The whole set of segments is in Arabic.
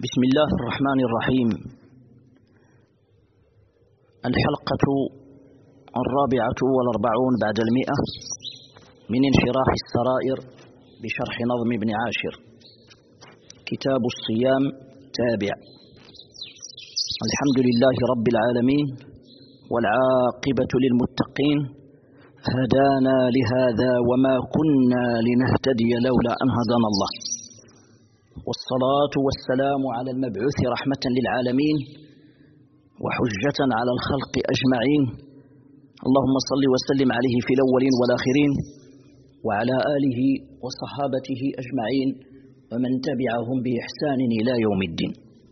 بسم الله الرحمن الرحيم. الحلقة 44 بعد 100 من انشراح السرائر بشرح نظم ابن عاشر. كتاب الصيام تابع. الحمد لله رب العالمين والعاقبة للمتقين، هدانا لهذا وما كنا لنهتدي لولا أن هدانا الله، والصلاة والسلام على المبعوث رحمة للعالمين وحجة على الخلق أجمعين، اللهم صل وسلم عليه في الأولين والآخرين وعلى آله وصحابته أجمعين ومن تبعهم بإحسان إلى يوم الدين.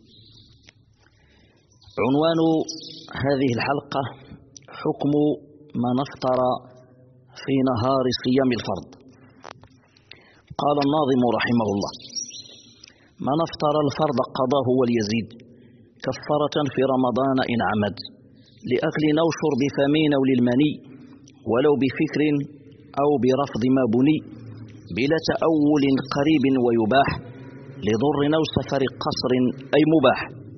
عنوان هذه الحلقة: حكم من أفطر في نهار صيام الفرض. قال الناظم رحمه الله: من أفطر الفرض قضاه واليزيد كفارة في رمضان إن عمد، لأكل أو شرب فمين أو للمني، ولو بفكر أو برفض ما بني، بلا تأول قريب ويباح، لضر أو سفر قصر أي مباح.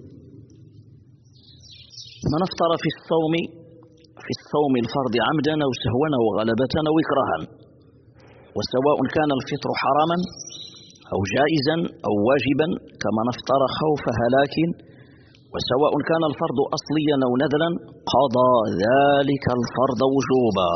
من أفطر في الصوم الفرض عمدا أو سهوا أو غلبة أو إكراها، وسواء كان الفطر حراما أو جائزا أو واجبا كمن أفطر خوف هلاك، وسواء كان الفرض أصليا أو نذلا قضى ذلك الفرض وجوبا،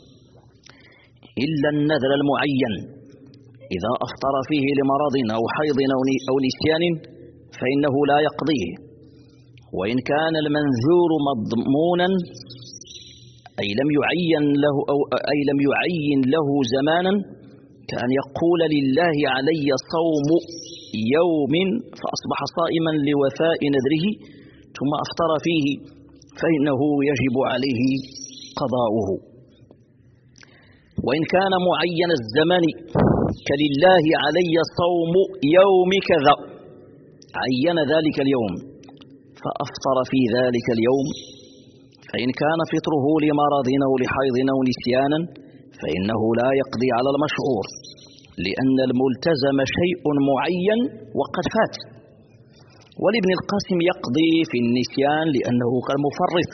إلا النذل المعين إذا أفطر فيه لمرض أو حيض أو نسيان فإنه لا يقضيه. وإن كان المنذور مضمونا أي لم يعين له زمانا، كأن يقول لله علي صوم يوم فأصبح صائما لوفاء نذره ثم أفطر فيه، فإنه يجب عليه قضاؤه. وإن كان معين الزمن كلله علي صوم يوم كذا، عين ذلك اليوم فأفطر في ذلك اليوم، فإن كان فطره لمرض أو لحيض أو نسيانا فإنه لا يقضي على المشعور، لأن الملتزم شيء معين وقد فات. ولابن القاسم يقضي في النسيان لأنه كالمفرط.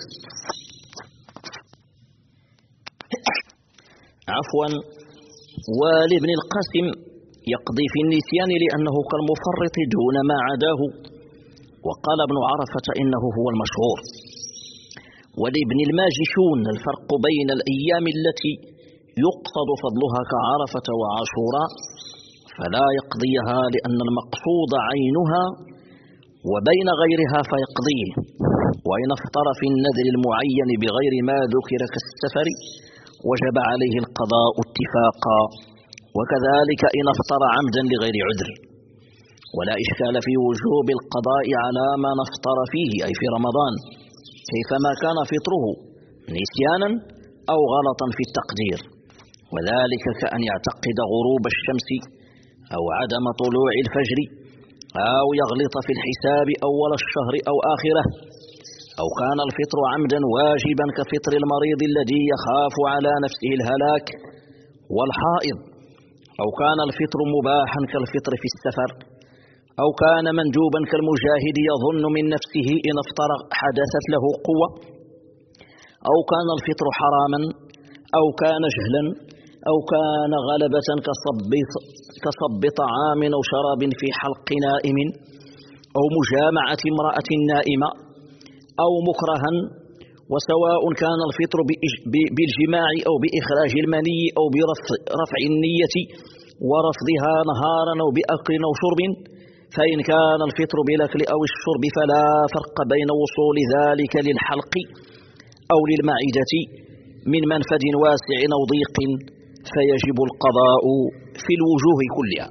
ولابن القاسم يقضي في النسيان لأنه كالمفرط دون ما عداه، وقال ابن عرفة إنه هو المشهور. ولابن الماجشون الفرق بين الأيام التي يقصد فضلها كعرفة وعاشوراء فلا يقضيها لأن المقصود عينها، وبين غيرها فيقضيه. وإن افطر في النذر المعين بغير ما ذكر كالسفر وجب عليه القضاء اتفاقا، وكذلك إن افطر عمدا لغير عذر. ولا إشكال في وجوب القضاء على من افطر فيه أي في رمضان، كيفما كان فطره نسيانا أو غلطا في التقدير، وذلك كأن يعتقد غروب الشمس أو عدم طلوع الفجر، أو يغلط في الحساب أول الشهر أو آخره، أو كان الفطر عمدا واجبا كفطر المريض الذي يخاف على نفسه الهلاك والحائض، أو كان الفطر مباحا كالفطر في السفر، أو كان مندوبا كالمجاهد يظن من نفسه إن افطر حدثت له قوة، أو كان الفطر حراما، أو كان جهلا، أو كان غلبة كصب طعام أو شراب في حلق نائم، أو مجامعة امرأة نائمة، أو مكرها. وسواء كان الفطر بالجماع أو بإخراج المني أو برفع النية ورفضها نهارا أو بأكل أو شرب، فإن كان الفطر بالأكل أو الشرب فلا فرق بين وصول ذلك للحلق أو للمعدة من منفذ واسع أو ضيق، فيجب القضاء في الوجوه كلها.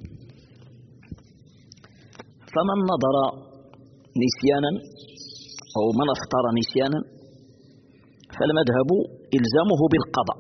فمن نظر نسيانا أو من أفطر نسيانا فالمذهب إلزامه بالقضاء.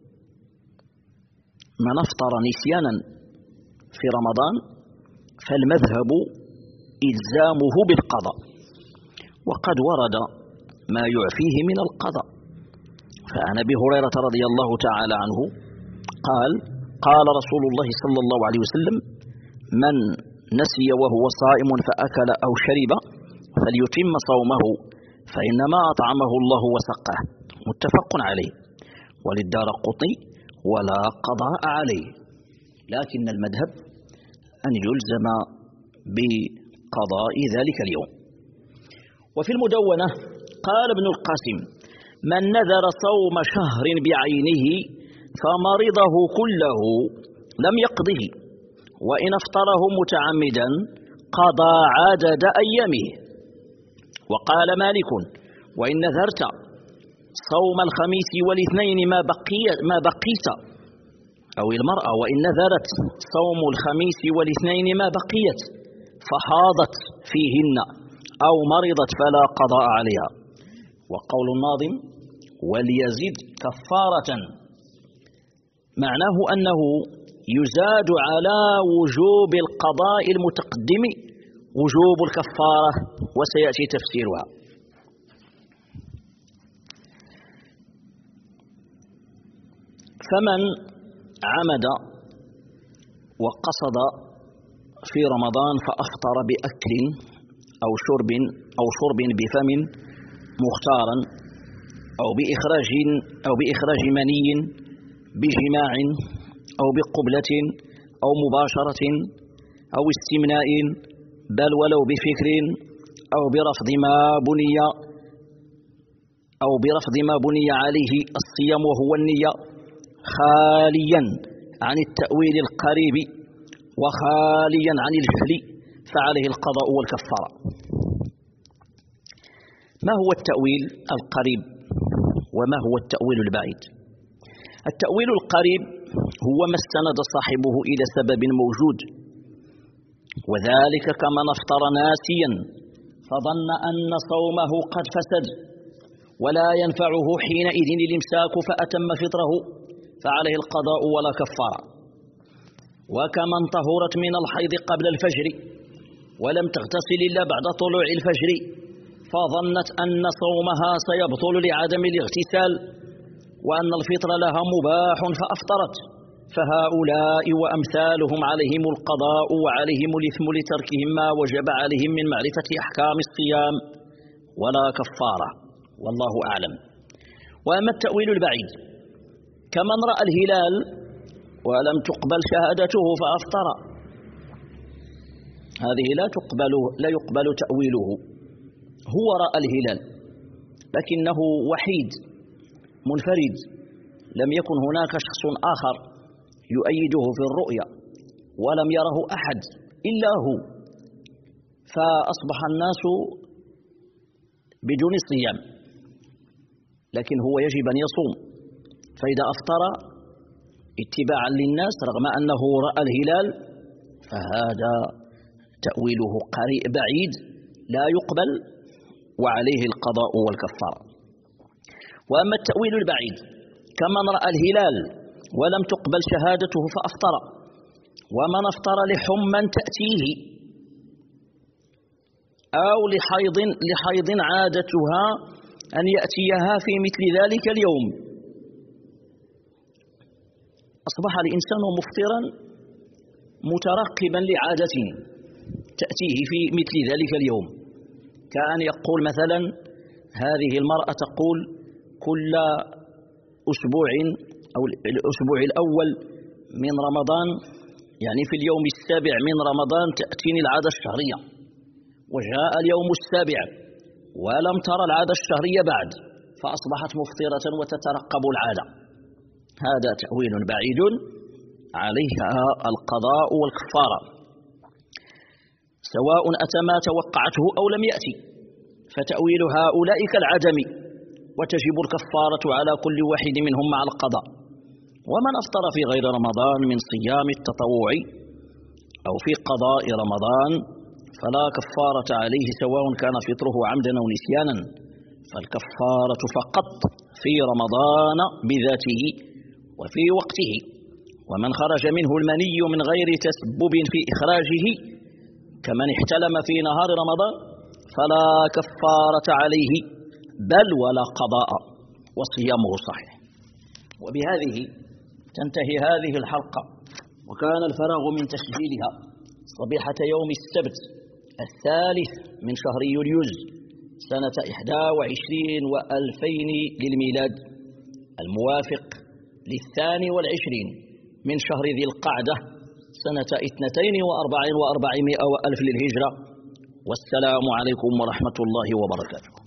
من أفطر نسيانا في رمضان فالمذهب إلزامه بالقضاء، وقد ورد ما يعفيه من القضاء. فعن أبي هريرة رضي الله تعالى عنه قال: قال رسول الله صلى الله عليه وسلم: من نسي وهو صائم فأكل أو شرب فليتم صومه فإنما أطعمه الله وسقاه. متفق عليه. وللدارقطني ولا قضاء عليه، لكن المذهب أن يلزم بقضاء ذلك اليوم. وفي المدونة قال ابن القاسم: من نذر صوم شهر بعينه فمرضه كله لم يقضه، وإن افطره متعمدا قضى عدد أيامه. وقال مالك: وإن نذرت صوم الخميس والاثنين ما بقيت، أو المرأة وإن نذرت صوم الخميس والاثنين ما بقيت فحاضت فيهن أو مرضت فلا قضاء عليها. وقول الناظم: وليزد كفارة، معناه أنه يزاد على وجوب القضاء المتقدم وجوب الكفارة، وسيأتي تفسيرها. فمن عمد وقصد في رمضان فأفطر بأكل أو شرب بفم مختارا أو بإخراج مني بجماع أو بقبلة أو مباشرة أو استمناء، بل ولو بفكر أو برفض ما بني عليه الصيام وهو النية، خاليا عن التأويل القريب وخاليا عن الجهل، فعليه القضاء والكفارة. ما هو التأويل القريب وما هو التأويل البعيد؟ التأويل القريب هو ما استند صاحبه إلى سبب موجود، وذلك كمن افطر ناسيا فظن أن صومه قد فسد ولا ينفعه حينئذ الإمساك فأتم فطره، فعليه القضاء ولا كفارة. وكمن طهرت من الحيض قبل الفجر ولم تغتسل إلا بعد طلوع الفجر فظنت أن صومها سيبطل لعدم الاغتسال وأن الفطر لها مباح فأفطرت، فهؤلاء وأمثالهم عليهم القضاء وعليهم الإثم لتركهم ما وجب عليهم من معرفة أحكام الصيام، ولا كفارة، والله أعلم. وأما التأويل البعيد كمن رأى الهلال ولم تقبل شهادته فأفطر، هذه لا يقبل تأويله. هو رأى الهلال لكنه وحيد منفرد، لم يكن هناك شخص آخر يؤيده في الرؤيا ولم يره أحد إلا هو، فأصبح الناس بدون صيام، لكن هو يجب أن يصوم. فإذا أفطر اتباعا للناس رغم أنه رأى الهلال فهذا تأويله بعيد لا يقبل وعليه القضاء والكفارة. وأما التأويل البعيد كمن رأى الهلال ولم تقبل شهادته فأفطر، ومن أفطر لحمى تأتيه أو لحيض عادتها أن يأتيها في مثل ذلك اليوم، أصبح الإنسان مفطرا مترقبا لعادته تأتيه في مثل ذلك اليوم، كأن يقول مثلا هذه المرأة تقول كل أسبوع أو الأسبوع الأول من رمضان، يعني في اليوم السابع من رمضان تأتيني العادة الشهرية، وجاء اليوم السابع ولم ترى العادة الشهرية بعد فأصبحت مفطرة وتترقب العادة. هذا تأويل بعيد عليها القضاء والكفارة، سواء أتى ما توقعته أو لم يأتي، فتأويل هؤلاء كالعدم، وتجب الكفارة على كل واحد منهم مع القضاء. ومن أفطر في غير رمضان من صيام التطوع أو في قضاء رمضان فلا كفارة عليه سواء كان فطره عمدا أو نسيانا، فالكفارة فقط في رمضان بذاته وفي وقته. ومن خرج منه المني من غير تسبب في إخراجه كمن احتلم في نهار رمضان فلا كفارة عليه بل ولا قضاء وصيامه صحيح. وبهذه تنتهي هذه الحلقة، وكان الفراغ من تسجيلها صبيحة يوم السبت 3 من شهر يوليوز سنة 21 و2000 للميلاد، الموافق 22 من شهر ذي القعدة سنة 42 و400 وألف للهجرة. والسلام عليكم ورحمة الله وبركاته.